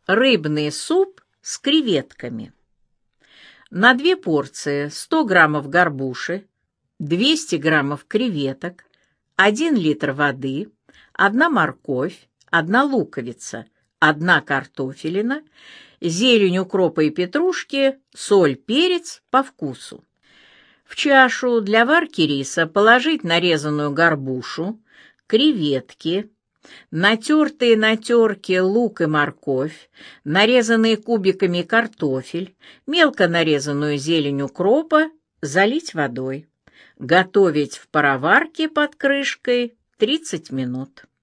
Рыбный суп с креветками. На 2 порции 100 граммов горбуши, 200 граммов креветок, 1 литр воды, 1 морковь, 1 луковица, 1 картофелина, зелень укропа и петрушки, соль, перец по вкусу. В чашу для варки риса положить нарезанную горбушу, креветки, натертые на терке лук и морковь, нарезанные кубиками картофель, мелко нарезанную зелень укропа, залить водой. Готовить в пароварке под крышкой 30 минут.